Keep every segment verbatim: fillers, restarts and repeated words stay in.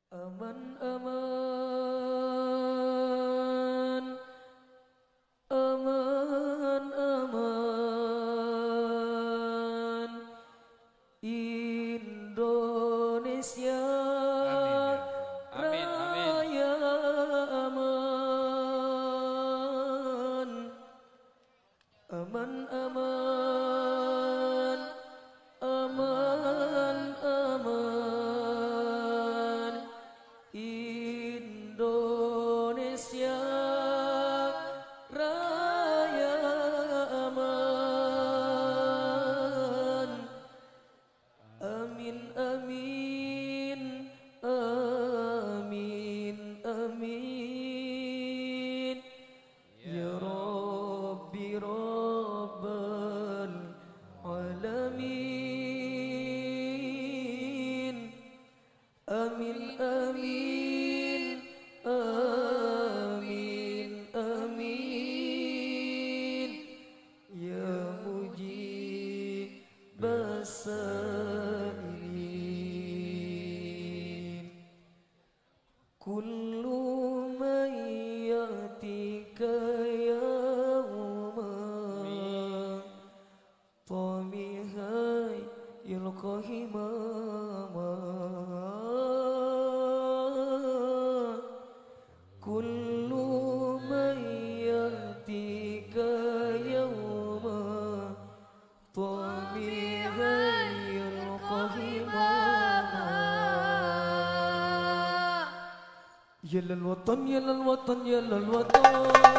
Aman, aman, aman, aman, Indonesia Amin, amin. Raya aman, aman, aman, aman, aman, Indonesia Raya aman. Amin, amin, amin, amin. Ya Rabbi Rabbal Alamin. Amin, amin, amin, amin. Ya Mujib Basailin. Kullu man yatika yawma tamihai yulqahi mama. Kullu man yatika yawma tamihai yulqahi mama. Ya lal watan, ya lal watan, ya lal watan,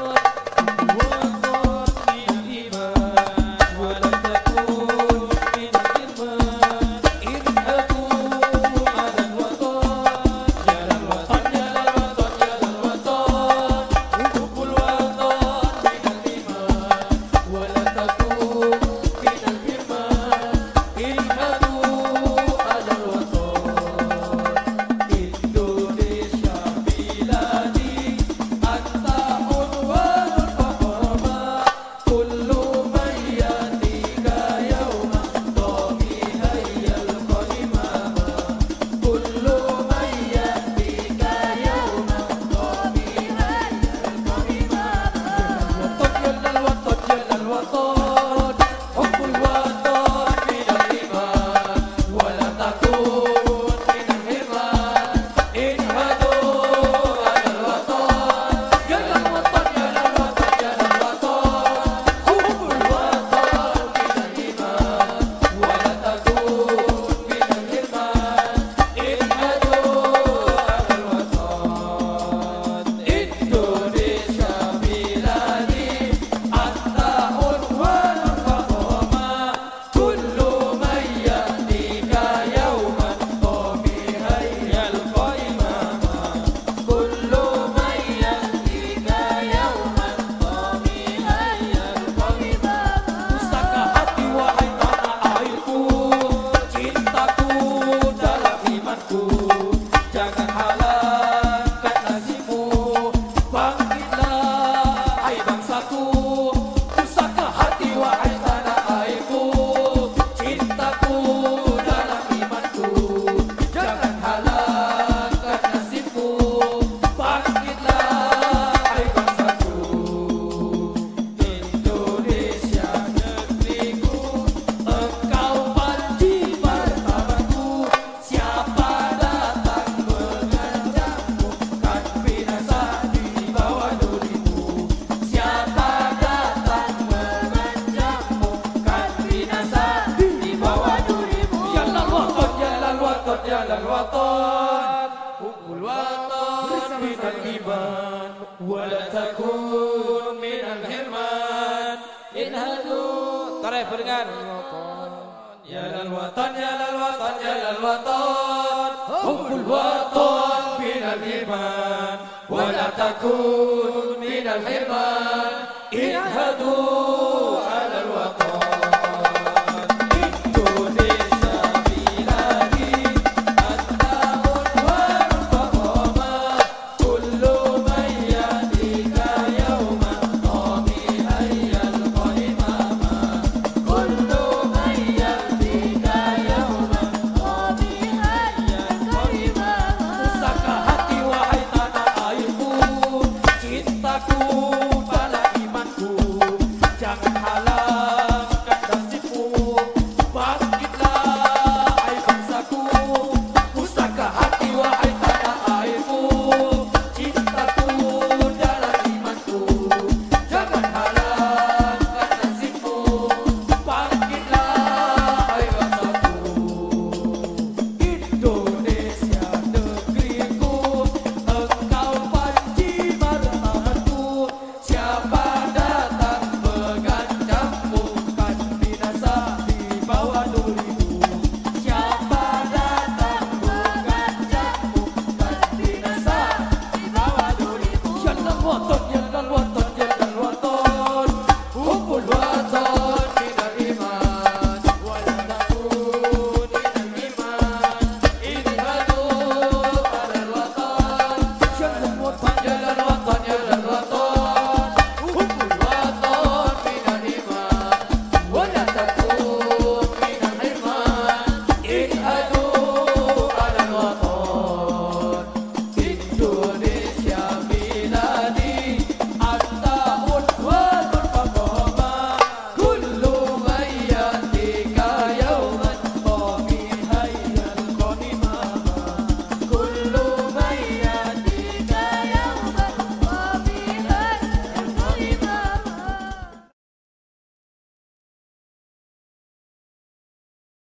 watan min iman wa la takun min iman. Irhadu ala al watan, ya lal watan, ya lal watan, ya lal watan. Hubul watan min al iman wa la takun min al iman. Irhadu ala al watan. Indonesia biladi anta unwanul faqama. Kullu man yatika yawma tamihai yalqaimama. Kullu man yatika yawma tamihai yalqaimama. Jalal watan, jalal watan, hubbul watan minal iman wa la takun minal hirman. Inhadu alal watan, jalal watan, jalal watan, jalal watan, hubbul watan minal iman wa la takun minal hirman. Inhadu alal watan. Indonesia biladi anta unwanul faqama. Kullu man yatika yawman tamihai yalqaimama. Kullu man yatika yawman tamihai yalqaimama. Pusaka hati wahai tanah airku, cintaku dalam imanku. Jangan halangkan nasibmu, bangkitlah hai bangsaku. Pusaka hati wahai tanah airku, cintaku dalam imanku. Jangan halangkan nasibmu, bangkitlah hai bangsaku. Indonesia negeriku, engkau panji pertamaku. Siapa datang mengancammu, kan binasa di bawah durimu. Siapa datang mengancammu, kan binasa di bawah durimu. Jalal watan, jalal watan, jalal watan, hubbul watan minal iman wa la takun minal hirman. Inhadu. Tarik berikan. Ya lal watan, ya lal watan, ya lal watan, hubbul watan minal iman wa la takun minal hirman. Inhadu